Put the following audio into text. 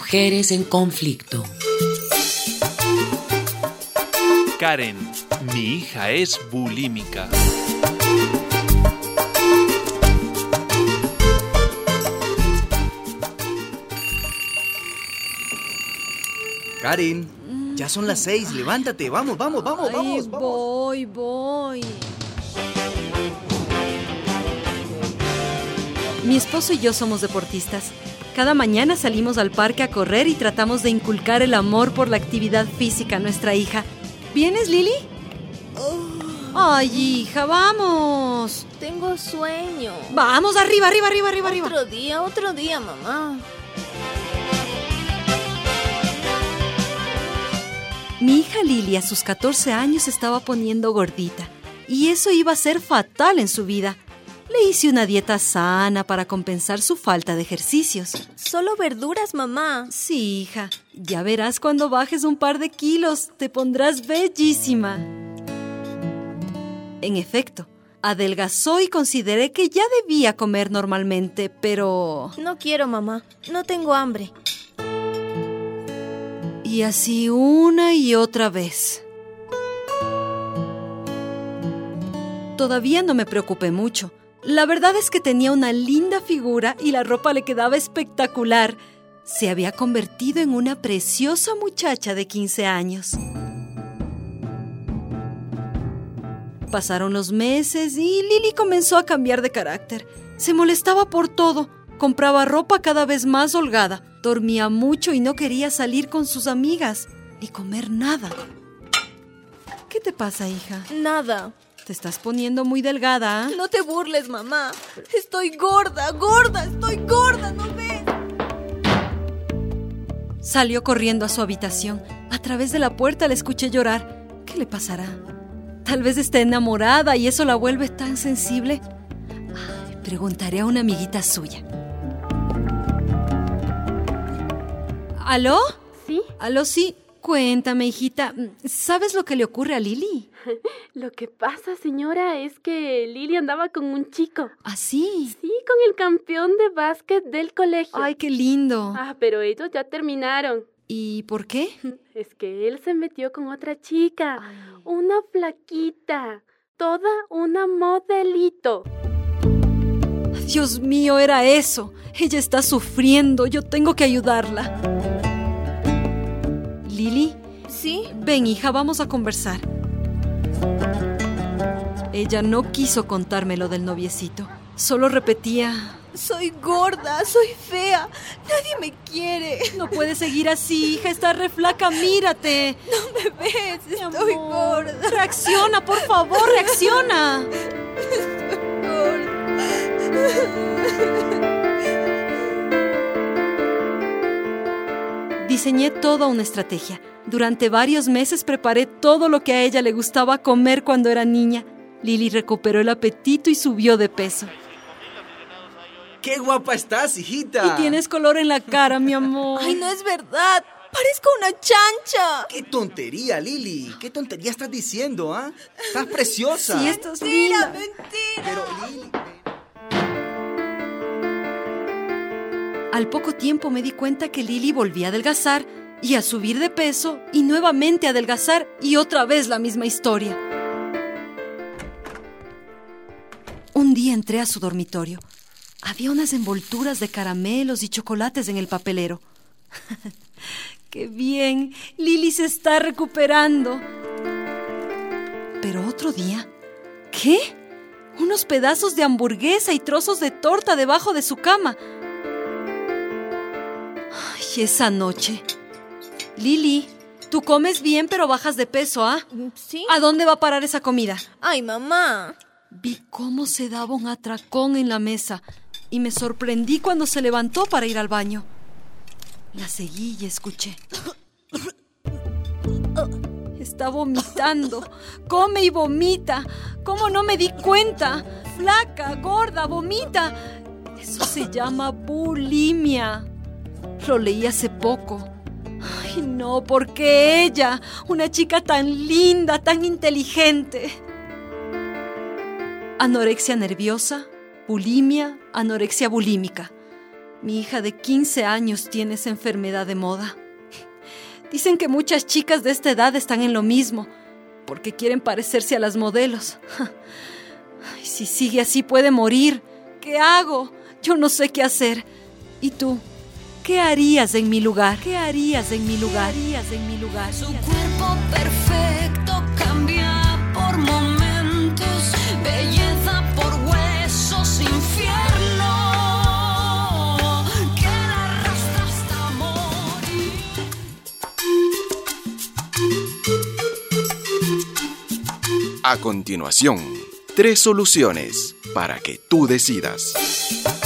Mujeres en conflicto. Karen, mi hija es bulímica. Karen, ya son las 6, levántate, vamos. Voy. Mi esposo y yo somos deportistas. Cada mañana salimos al parque a correr y tratamos de inculcar el amor por la actividad física a nuestra hija. ¿Vienes, Lili? Ay, hija, vamos. Tengo sueño. Vamos, arriba. Otro día, mamá. Mi hija Lili a sus 14 años se estaba poniendo gordita y eso iba a ser fatal en su vida. Le hice una dieta sana para compensar su falta de ejercicios. Solo verduras, mamá. Sí, hija. Ya verás cuando bajes un par de kilos. Te pondrás bellísima. En efecto, adelgazó y consideré que ya debía comer normalmente, pero... No quiero, mamá. No tengo hambre. Y así una y otra vez. Todavía no me preocupé mucho. La verdad es que tenía una linda figura y la ropa le quedaba espectacular. Se había convertido en una preciosa muchacha de 15 años. Pasaron los meses y Lili comenzó a cambiar de carácter. Se molestaba por todo. Compraba ropa cada vez más holgada. Dormía mucho y no quería salir con sus amigas, ni comer nada. ¿Qué te pasa, hija? Nada. Te estás poniendo muy delgada, ¿eh? No te burles, mamá. Estoy gorda, ¿no ves? Salió corriendo a su habitación. A través de la puerta la escuché llorar. ¿Qué le pasará? Tal vez esté enamorada y eso la vuelve tan sensible. Ay, preguntaré a una amiguita suya. ¿Aló? ¿Sí? ¿Aló, sí? Cuéntame, hijita. ¿Sabes lo que le ocurre a Lili? Lo que pasa, señora, es que Lili andaba con un chico. ¿Ah, sí? Sí, con el campeón de básquet del colegio. ¡Ay, qué lindo! Pero ellos ya terminaron. ¿Y por qué? Es que él se metió con otra chica. Ay. Una flaquita. Toda una modelito. Dios mío, era eso. Ella está sufriendo. Yo tengo que ayudarla. ¿Lili? ¿Sí? Ven, hija, vamos a conversar. Ella no quiso contarme lo del noviecito. Solo repetía... Soy gorda, soy fea. Nadie me quiere. No puedes seguir así, hija. Estás re flaca, mírate. No me ves, estoy gorda. Reacciona, por favor, reacciona. Estoy gorda. Diseñé toda una estrategia. Durante varios meses preparé todo lo que a ella le gustaba comer cuando era niña. Lili recuperó el apetito y subió de peso. ¡Qué guapa estás, hijita! Y tienes color en la cara, mi amor. ¡Ay, no es verdad! ¡Parezco una chancha! ¡Qué tontería, Lili! ¿Qué tontería estás diciendo, ah? ¡Estás preciosa! Sí, estás linda. ¡Mentira! Pero, Lili... Al poco tiempo me di cuenta que Lili volvía a adelgazar y a subir de peso y nuevamente a adelgazar y otra vez la misma historia. Un día entré a su dormitorio. Había unas envolturas de caramelos y chocolates en el papelero. ¡Qué bien! Lili se está recuperando. Pero otro día... ¿Qué? Unos pedazos de hamburguesa y trozos de torta debajo de su cama. Ay, esa noche. Lili, tú comes bien pero bajas de peso, ¿ah? ¿Sí? ¿A dónde va a parar esa comida? Ay, mamá. Vi cómo se daba un atracón en la mesa y me sorprendí cuando se levantó para ir al baño. La seguí y escuché. Está vomitando. Come y vomita. ¿Cómo no me di cuenta? Flaca, gorda, vomita. Eso se llama bulimia. Lo leí hace poco. Ay, no, ¿por qué ella? Una chica tan linda, tan inteligente. Anorexia nerviosa, bulimia, anorexia bulímica. Mi hija de 15 años tiene esa enfermedad de moda. Dicen que muchas chicas de esta edad están en lo mismo, porque quieren parecerse a las modelos. Ay, si sigue así puede morir. ¿Qué hago? Yo no sé qué hacer. ¿Y tú? ¿Qué harías en mi lugar? ¿Qué harías en mi lugar? ¿Qué harías en mi lugar? Su cuerpo perfecto cambia por momentos, belleza por huesos, infierno que la arrastra hasta morir. A continuación, 3 soluciones para que tú decidas.